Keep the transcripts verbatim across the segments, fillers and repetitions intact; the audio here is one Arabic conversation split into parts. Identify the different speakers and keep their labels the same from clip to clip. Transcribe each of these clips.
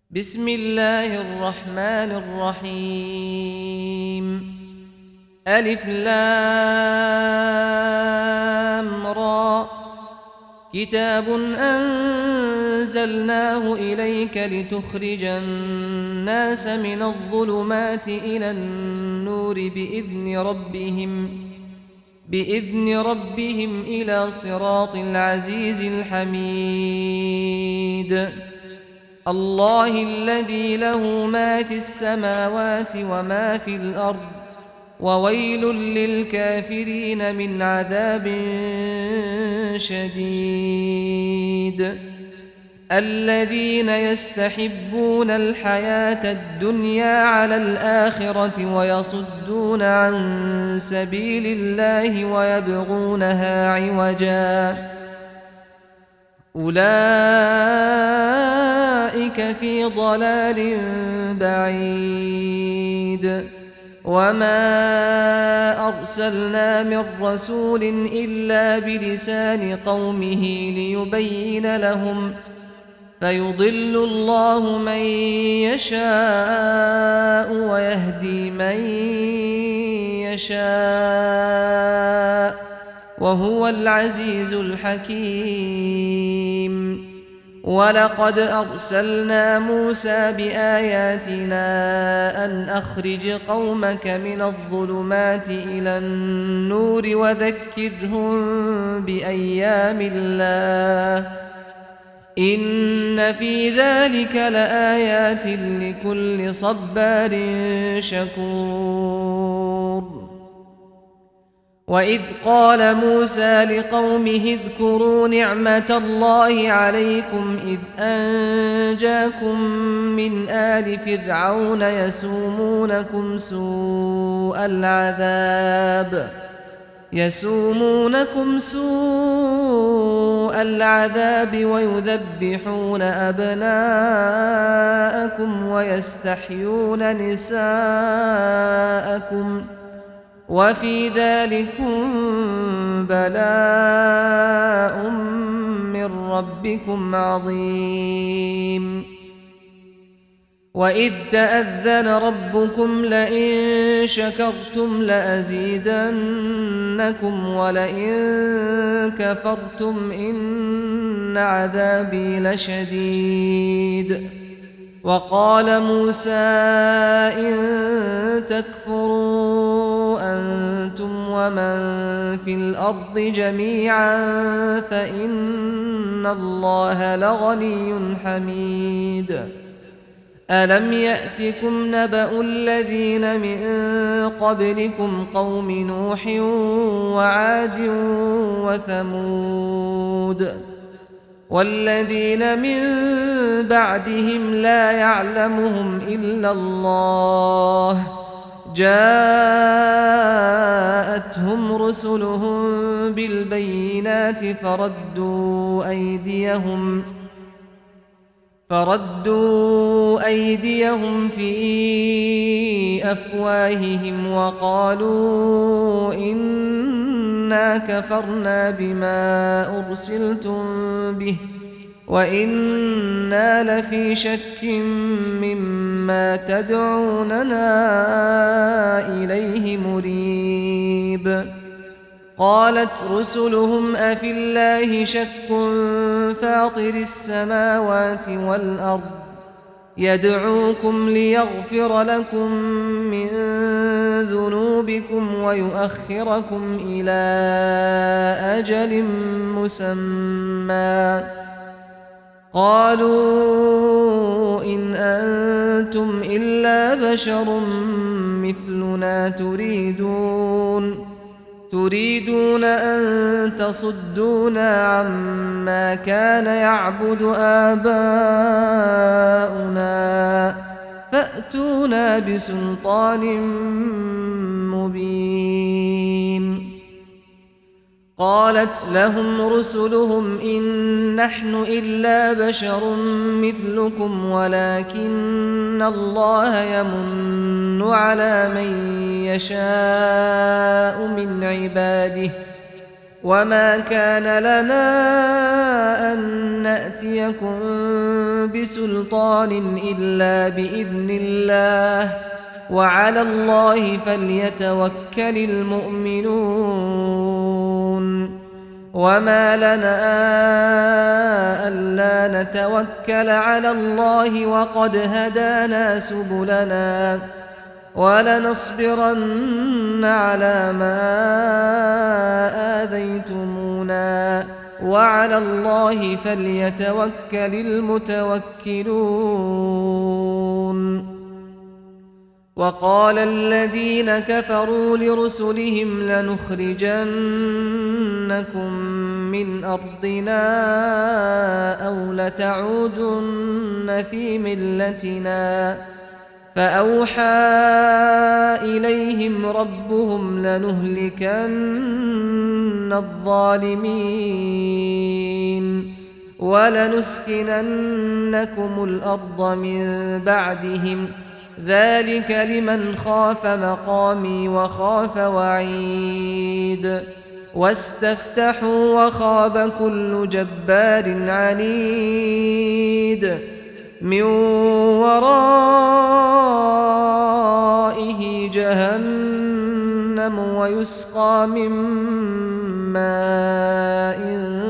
Speaker 1: بسم الله الرحمن الرحيم. ألف لام را. كتاب أنزلناه إليك لتخرج الناس من الظلمات إلى النور بإذن ربهم بإذن ربهم إلى صراط العزيز الحميد. الله الذي له ما في السماوات وما في الأرض وويل للكافرين من عذاب شديد. الذين يستحبون الحياة الدنيا على الآخرة ويصدون عن سبيل الله ويبغونها عوجا أولئك في ضلال بعيد. وما أرسلنا من رسول إلا بلسان قومه ليبين لهم فيضل الله من يشاء ويهدي من يشاء وهو العزيز الحكيم. ولقد أرسلنا موسى بآياتنا أن أخرج قومك من الظلمات إلى النور وذكرهم بأيام الله إن في ذلك لآيات لكل صبار شكور. وإذ قال موسى لقومه اذكروا نعمة الله عليكم إذ أنجاكم من آل فرعون يسومونكم سوء العذاب يسومونكم سوء العذاب ويذبحون أبناءكم ويستحيون نساءكم وفي ذلكم بلاء من ربكم عظيم. وإذ تأذن ربكم لئن شكرتم لأزيدنكم ولئن كفرتم إن عذابي لشديد. وقال موسى إن تكفروا أنتم ومن في الأرض جميعا فإن الله لغني حميد. ألم يأتكم نبأ الذين من قبلكم قوم نوح وعاد وثمود والذين من بعدهم لا يعلمهم إلا الله جاءتهم رسلهم بالبينات فردوا أيديهم فردوا أيديهم في أفواههم وقالوا إنا كفرنا بما أرسلتم به وإنا لفي شك مما تدعوننا إليه مريب. قالت رسلهم أفي الله شك فاطر السماوات والأرض يدعوكم ليغفر لكم من ذنوبكم ويؤخركم إلى أجل مسمى قالوا إن أنتم إلا بشر مثلنا تريدون تريدون أن تصدونا عما كان يعبد آباؤنا فأتونا بسلطان مبين. قالت لهم رسلهم إن نحن إلا بشر مثلكم ولكن الله يمن على من يشاء من عباده وما كان لنا أن نأتيكم بسلطان إلا بإذن الله وعلى الله فليتوكل المؤمنون وما لنا ألا نتوكل على الله وقد هدانا سبلنا ولنصبرن على ما آذيتمونا وعلى الله فليتوكل المتوكلون وقال الذين كفروا لرسلهم لنخرجنكم من أرضنا أو لتعودن في ملتنا فأوحى إليهم ربهم لنهلكن الظالمين ولنسكننكم الأرض من بعدهم ذلك لمن خاف مقامي وخاف وعيد واستفتحوا وخاب كل جبار عنيد من ورائه جهنم ويسقى من ماء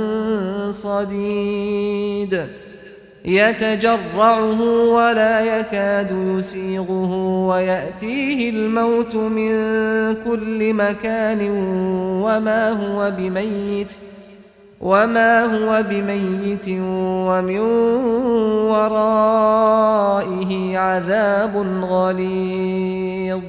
Speaker 1: صديد يتجرعه ولا يكاد يسيغه ويأتيه الموت من كل مكان وما هو بميت وما هو بميت ومن ورائه عذاب غليظ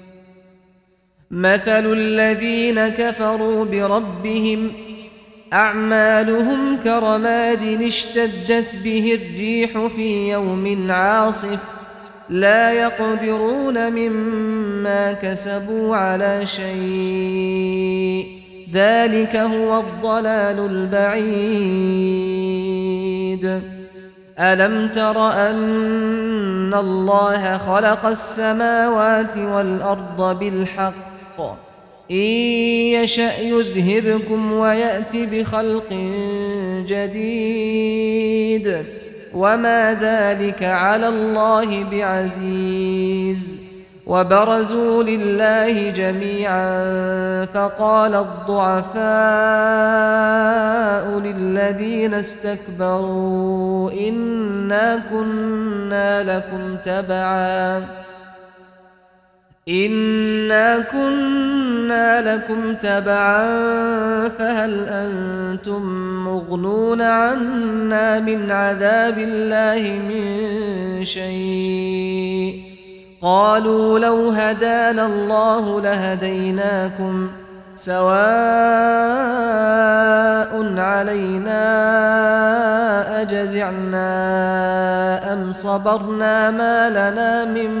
Speaker 1: مثل الذين كفروا بربهم أعمالهم كرماد اشتدت به الريح في يوم عاصف لا يقدرون مما كسبوا على شيء ذلك هو الضلال البعيد ألم تر أن الله خلق السماوات والأرض بالحق إن يشأ يذهبكم ويأت بخلق جديد وما ذلك على الله بعزيز وبرزوا لله جميعا فقال الضعفاء للذين استكبروا إنا كنا لكم تبعا إنا كنا لكم تبعا فهل أنتم مغنون عنا من عذاب الله من شيء قالوا لو هدانا الله لهديناكم سواء علينا أجزعنا أم صبرنا ما لنا من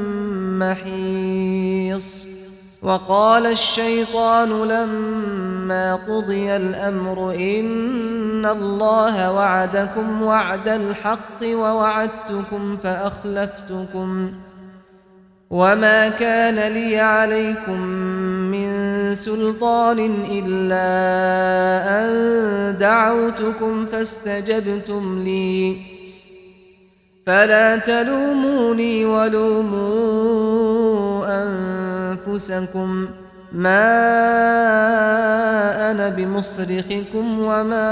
Speaker 1: محيص وقال الشيطان لما قضي الأمر إن الله وعدكم وعد الحق ووعدتكم فأخلفتكم وما كان لي عليكم من سلطان إلا أن دعوتكم فاستجبتم لي فلا تلوموني ولوموا أنفسكم ما أنا بمصرخكم وما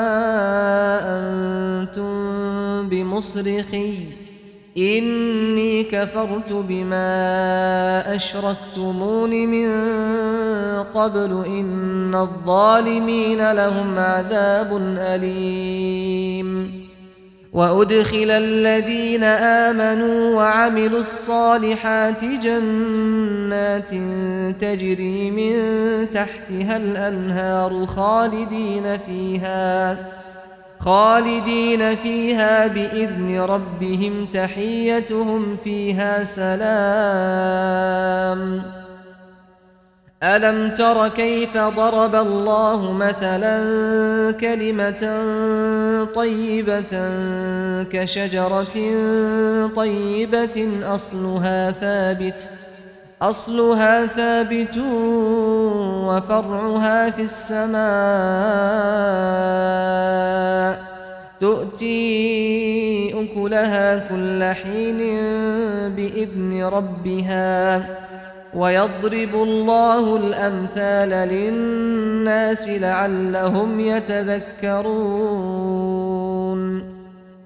Speaker 1: أنتم بمصرخي إني كفرت بما أشركتمون من قبل إن الظالمين لهم عذاب أليم وأدخل الذين آمنوا وعملوا الصالحات جنات تجري من تحتها الأنهار خالدين فيها خالدين فيها بإذن ربهم تحيتهم فيها سلام ألم تر كيف ضرب الله مثلا كلمة طيبة كشجرة طيبة أصلها ثابت أصلها ثابت وفرعها في السماء تؤتي أكلها كل حين بإذن ربها ويضرب الله الأمثال للناس لعلهم يتذكرون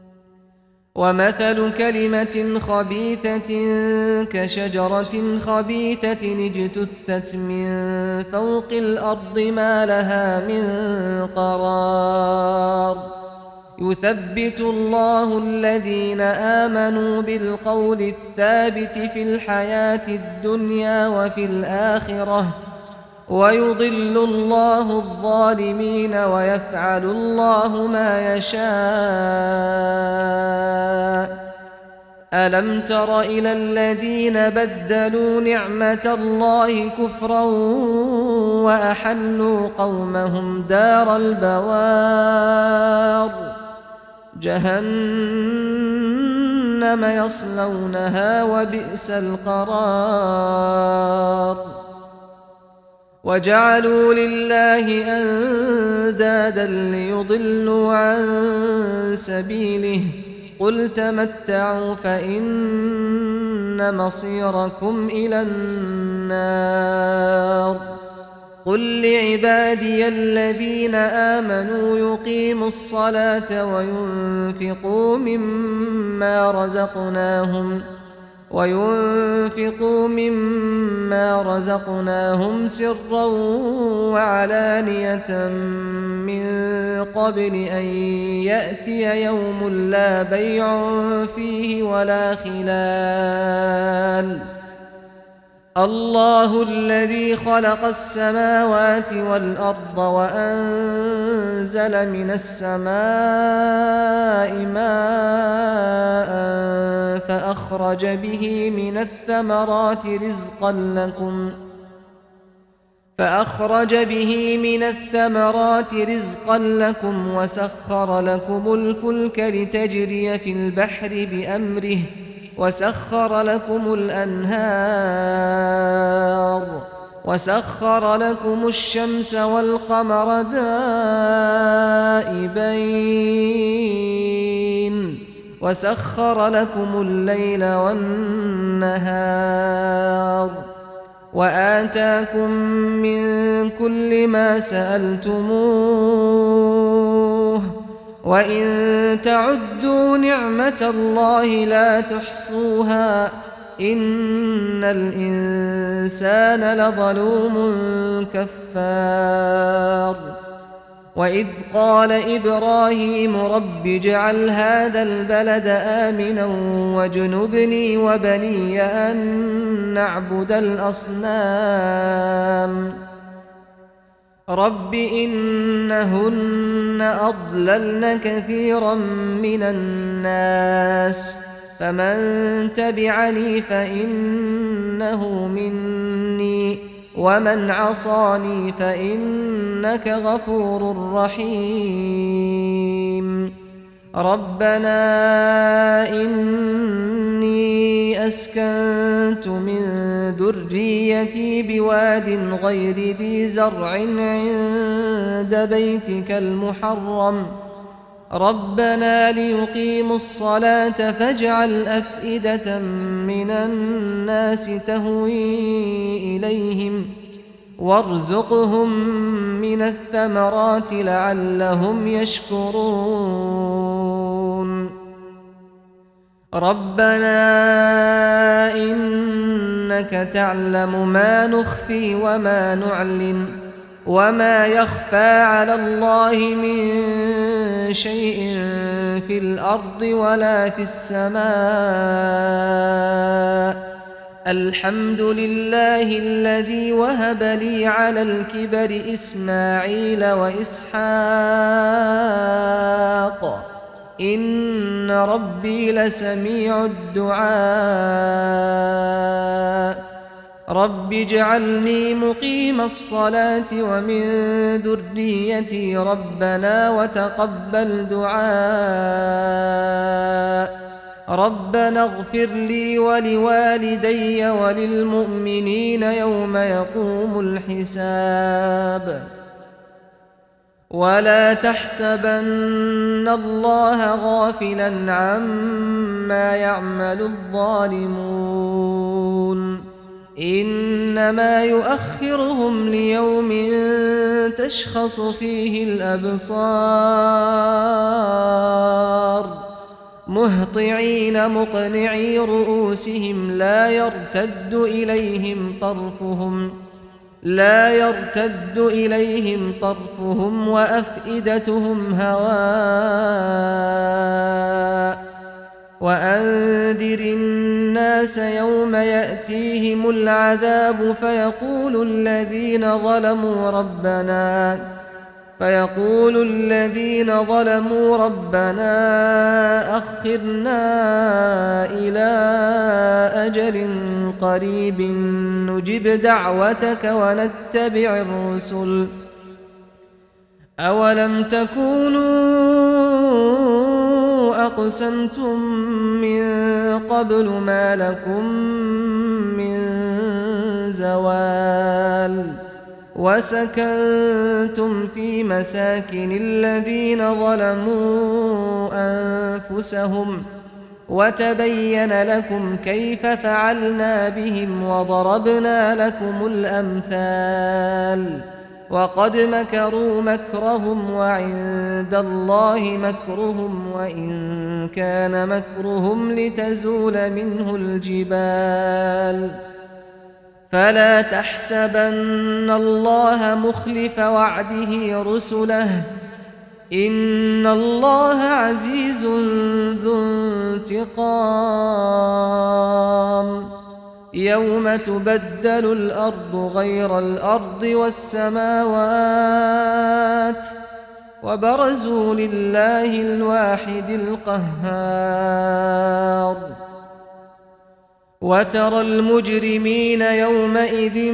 Speaker 1: ومثل كلمة خبيثة كشجرة خبيثة اجتثت من فوق الأرض ما لها من قرار يثبت الله الذين آمنوا بالقول الثابت في الحياة الدنيا وفي الآخرة ويضل الله الظالمين ويفعل الله ما يشاء ألم تر إلى الذين بدلوا نعمة الله كفرا وأحلوا قومهم دار البوار جهنم يصلونها وبئس القرار وجعلوا لله أندادا ليضلوا عن سبيله قل تمتعوا فإن مصيركم إلى النار قل لعبادي الذين آمنوا يقيموا الصلاة وينفقوا مما رزقناهم وينفقوا مما رزقناهم سرا وعلانية من قبل أن يأتي يوم لا بيع فيه ولا خلال الله الذي خلق السماوات والأرض وأنزل من السماء ماء فأخرج به من الثمرات رزقا لكم فأخرج به من الثمرات رزقا لكم وسخر لكم الفلك لتجري في البحر بأمره وسخر لكم الأنهار وسخر لكم الشمس والقمر دائبين وسخر لكم الليل والنهار وآتاكم من كل ما سألتموه وإن تعدوا نعمة الله لا تحصوها إن الإنسان لظلوم كفار وإذ قال إبراهيم رب اجعل هذا البلد آمنا واجنبني وبني أن نعبد الأصنام رب إنهن أضللن كثيرا من الناس فمن تبعني فإنه مني ومن عصاني فإنك غفور رحيم ربنا إني أسكنت من ذريتي بواد غير ذي زرع عند بيتك المحرم ربنا ليقيموا الصلاة فاجعل أفئدة من الناس تهوي إليهم وارزقهم من الثمرات لعلهم يشكرون ربنا إنك تعلم ما نخفي وما نعلن وما يخفى على الله من شيء في الأرض ولا في السماء الحمد لله الذي وهب لي على الكبر إسماعيل وإسحاق إن ربي لسميع الدعاء رب اجعلني مقيم الصلاة ومن ذريتي ربنا وتقبل دعاء ربنا اغفر لي ولوالدي وللمؤمنين يوم يقوم الحساب ولا تحسبن الله غافلا عما يعمل الظالمون إنما يؤخرهم ليوم تشخص فيه الأبصار مهطعين مقنعي رؤوسهم لا يرتد إليهم طرفهم لا يرتد إليهم طرفهم وأفئدتهم هواء وأنذر الناس يوم يأتيهم العذاب فيقول الذين ظلموا ربنا فيقول الذين ظلموا ربنا أخرنا إلى أجل قريب نجب دعوتك ونتبع الرسل أولم تكونوا أقسمتم من قبل ما لكم من زوال وسكنتم في مساكن الذين ظلموا أنفسهم وتبين لكم كيف فعلنا بهم وضربنا لكم الأمثال وقد مكروا مكرهم وعند الله مكرهم وإن كان مكرهم لتزول منه الجبال فلا تحسبن الله مخلف وعده رسله إن الله عزيز ذو انتقام يوم تبدل الأرض غير الأرض والسماوات وبرزوا لله الواحد القهار وترى المجرمين يومئذ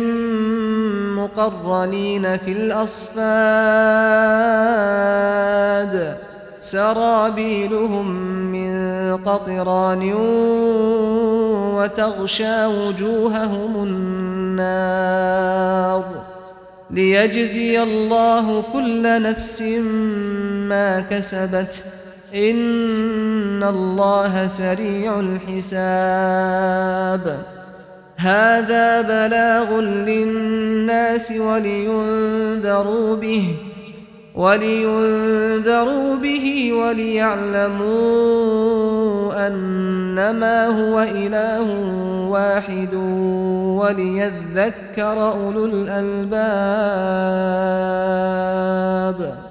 Speaker 1: مقرنين في الأصفاد سرابيلهم من قطران وتغشى وجوههم النار ليجزي الله كل نفس ما كسبت إن الله سريع الحساب هذا بلاغ للناس ولينذروا به ولينذروا به وليعلموا أنما هو إله واحد وليذكر أولو الألباب